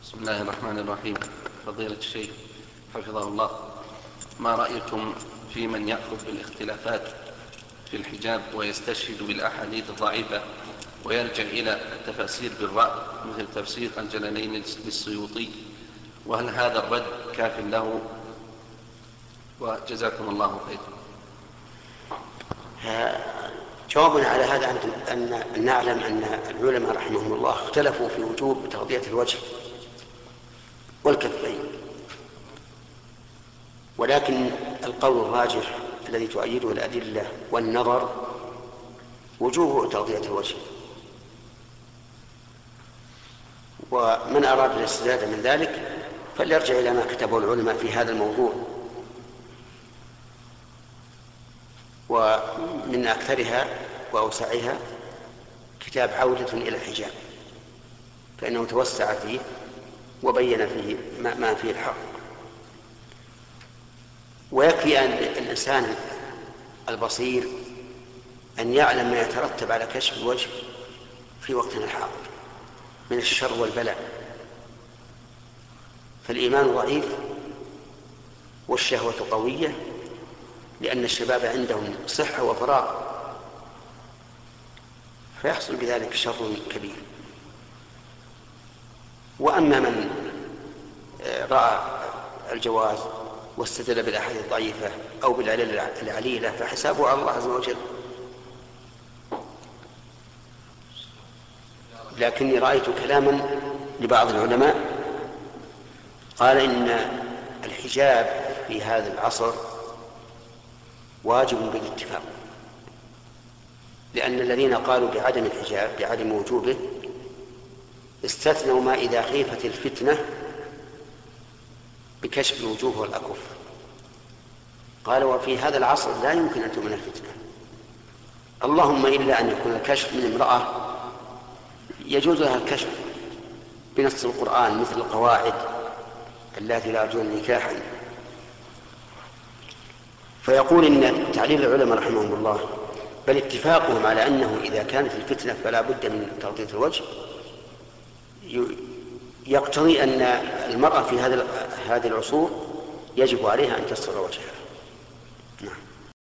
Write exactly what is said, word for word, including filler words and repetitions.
بسم الله الرحمن الرحيم. فضيلة الشيخ حفظه الله، ما رأيكم في من يأخذ بالاختلافات في الحجاب ويستشهد بالأحاديث الضعيفة ويرجع إلى التفاسير بالرأي مثل تفسير الجلالين للسيوطي، وهل هذا الرد كاف له؟ وجزاكم الله خيرا. جوابنا على هذا أن نعلم أن العلماء رحمهم الله اختلفوا في وجوب تغطية الوجه والكفين، ولكن القول الراجح الذي تؤيده الأدلة والنظر وجوب تغطية الوجه، ومن أراد الاستزادة من ذلك فليرجع إلى ما كتبه العلماء في هذا الموضوع، ومن أكثرها وأوسعها كتاب عودة إلى الحجاب، فإنه توسع فيه وبين فيه ما فيه الحق. ويكفي أن الإنسان البصير أن يعلم ما يترتب على كشف الوجه في وقتنا الحاضر من الشر والبلاء، فالإيمان ضعيف والشهوة قوية، لأن الشباب عندهم صحة وفراغ، فيحصل بذلك شر كبير. وأما من رأى الجواز واستدل بالأحاديث الضعيفة أو بالعلل العليلة فحسابه على الله عز وجل. لكني رأيت كلاما لبعض العلماء قال إن الحجاب في هذا العصر واجب بالاتفاق، لأن الذين قالوا بعدم الحجاب بعدم وجوبه استثنوا ما إذا خيفت الفتنة بكشف الوجوه والأكف. قالوا وفي هذا العصر لا يمكن أن تؤمن الفتنة، اللهم إلا أن يكون الكشف من امرأة يجوز لها الكشف بنص القرآن مثل القواعد التي لا يرجون نكاحا. فيقول إن تعليل العلماء رحمهم الله بل اتفاقهم على أنه إذا كانت الفتنة فلا بد من تغطية الوجه يقتضي أن المرأة في هذه العصور يجب عليها أن تستر وجهها.